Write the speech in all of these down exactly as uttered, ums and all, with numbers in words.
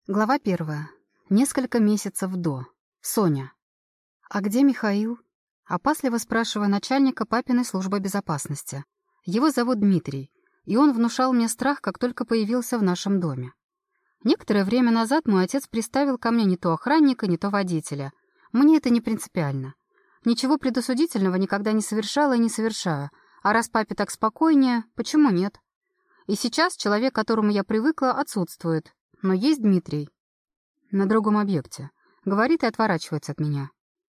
Глава первая. Несколько месяцев до. Соня. «А где Михаил?» Опасливо спрашиваю начальника папиной службы безопасности. Его зовут Дмитрий, и он внушал мне страх, как только появился в нашем доме. Некоторое время назад мой отец приставил ко мне не то охранника, не то водителя. Мне это не принципиально. Ничего предосудительного никогда не совершала и не совершаю. А раз папе так спокойнее, почему нет? И сейчас человек, к которому я привыкла, отсутствует. Но есть Дмитрий. На другом объекте. Говорит и отворачивается от меня.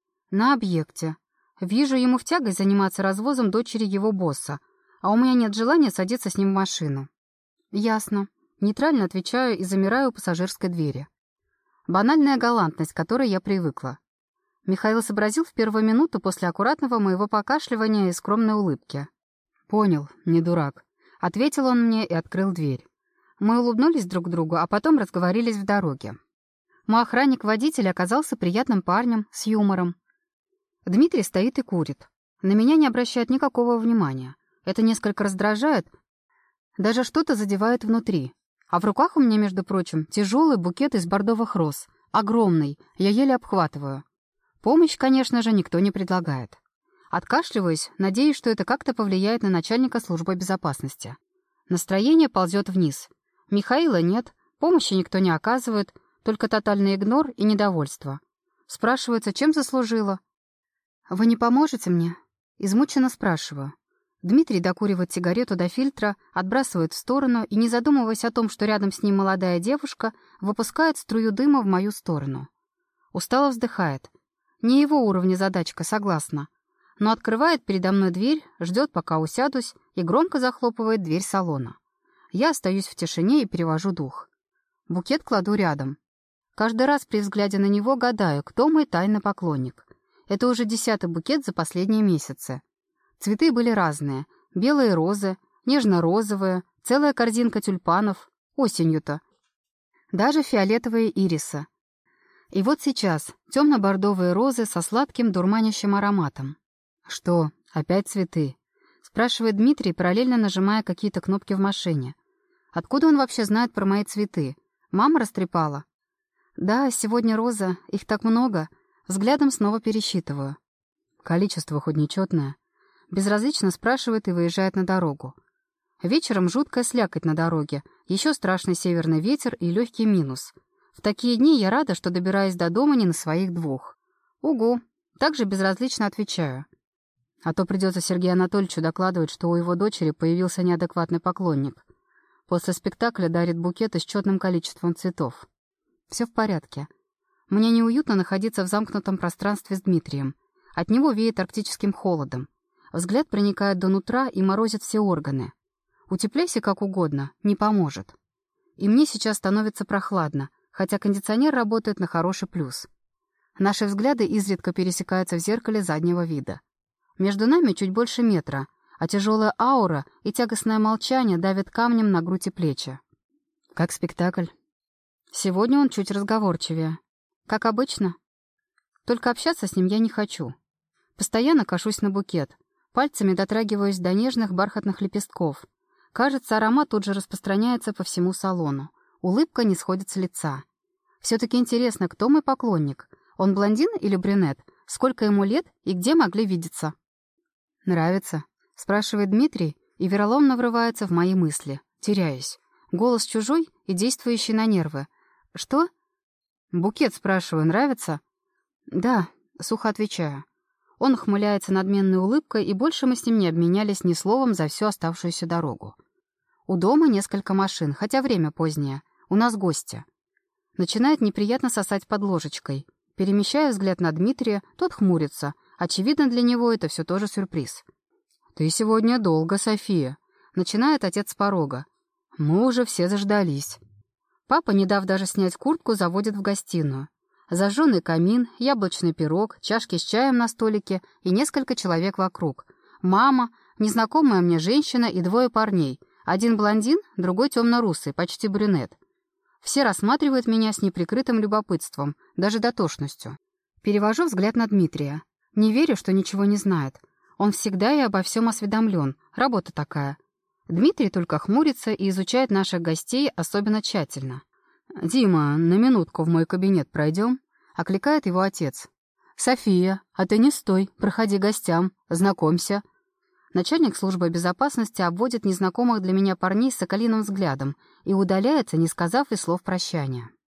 На объекте. Вижу ему в тягость заниматься развозом дочери его босса, а у меня нет желания садиться с ним в машину. Ясно. Нейтрально отвечаю и замираю у пассажирской двери. Банальная галантность, к которой я привыкла. Михаил сообразил в первую минуту после аккуратного моего покашливания и скромной улыбки. «Понял, не дурак», — ответил он мне и открыл дверь. Мы улыбнулись друг другу, а потом разговорились в дороге. Мой охранник-водитель оказался приятным парнем, с юмором. Дмитрий стоит и курит. На меня не обращает никакого внимания. Это несколько раздражает, даже что-то задевает внутри. А в руках у меня, между прочим, тяжелый букет из бордовых роз. Огромный, я еле обхватываю. Помощь, конечно же, никто не предлагает. Откашливаюсь, надеюсь, что это как-то повлияет на начальника службы безопасности. Настроение ползет вниз. Михаила нет, помощи никто не оказывает, только тотальный игнор и недовольство. Спрашивается, чем заслужила. «Вы не поможете мне?» Измученно спрашиваю. Дмитрий докуривает сигарету до фильтра, отбрасывает в сторону и, не задумываясь о том, что рядом с ним молодая девушка, выпускает струю дыма в мою сторону. Устало вздыхает. Не его уровня задачка, согласна. Но открывает передо мной дверь, ждет, пока усядусь, и громко захлопывает дверь салона. Я остаюсь в тишине и перевожу дух. Букет кладу рядом. Каждый раз при взгляде на него гадаю, кто мой тайный поклонник. Это уже десятый букет за последние месяцы. Цветы были разные. Белые розы, нежно-розовые, целая корзинка тюльпанов. Осенью-то. Даже фиолетовые ирисы. И вот сейчас темно-бордовые розы со сладким дурманящим ароматом. «Что, опять цветы?» — спрашивает Дмитрий, параллельно нажимая какие-то кнопки в машине. «Откуда он вообще знает про мои цветы? Мама растрепала?» «Да, сегодня роза, их так много». Взглядом снова пересчитываю. Количество хоть нечетное. Безразлично спрашивает и выезжает на дорогу. Вечером жуткая слякоть на дороге, еще страшный северный ветер и легкий минус. В такие дни я рада, что добираюсь до дома не на своих двух. Угу, также безразлично отвечаю. А то придется Сергею Анатольевичу докладывать, что у его дочери появился неадекватный поклонник. После спектакля дарит букеты с четным количеством цветов. Все в порядке. Мне неуютно находиться в замкнутом пространстве с Дмитрием. От него веет арктическим холодом. Взгляд проникает до нутра и морозит все органы. Утепляйся как угодно, не поможет. И мне сейчас становится прохладно, хотя кондиционер работает на хороший плюс. Наши взгляды изредка пересекаются в зеркале заднего вида. Между нами чуть больше метра, а тяжелая аура и тягостное молчание давят камнем на грудь и плечи. Как спектакль? Сегодня он чуть разговорчивее. Как обычно. Только общаться с ним я не хочу. Постоянно кашусь на букет. Пальцами дотрагиваюсь до нежных бархатных лепестков. Кажется, аромат тут же распространяется по всему салону. Улыбка не сходит с лица. Все-таки интересно, кто мой поклонник? Он блондин или брюнет? Сколько ему лет и где могли видеться? «Нравится?» — спрашивает Дмитрий и вероломно врывается в мои мысли. Теряюсь. Голос чужой и действующий на нервы. «Что?» «Букет, спрашиваю, нравится?» «Да», — сухо отвечаю. Он ухмыляется надменной улыбкой, и больше мы с ним не обменялись ни словом за всю оставшуюся дорогу. У дома несколько машин, хотя время позднее. У нас гости. Начинает неприятно сосать под ложечкой. Перемещаю взгляд на Дмитрия, тот хмурится. Очевидно, для него это все тоже сюрприз. «Ты сегодня долго, София», — начинает отец с порога. «Мы уже все заждались». Папа, не дав даже снять куртку, заводит в гостиную. Зажженный камин, яблочный пирог, чашки с чаем на столике и несколько человек вокруг. Мама, незнакомая мне женщина и двое парней. Один блондин, другой темно-русый, почти брюнет. Все рассматривают меня с неприкрытым любопытством, даже дотошностью. Перевожу взгляд на Дмитрия. Не верю, что ничего не знает. Он всегда и обо всем осведомлен. Работа такая. Дмитрий только хмурится и изучает наших гостей особенно тщательно. «Дима, на минутку в мой кабинет пройдем?» — окликает его отец. «София, а ты не стой, проходи гостям, знакомься». Начальник службы безопасности обводит незнакомых для меня парней с соколиным взглядом и удаляется, не сказав и слов прощания.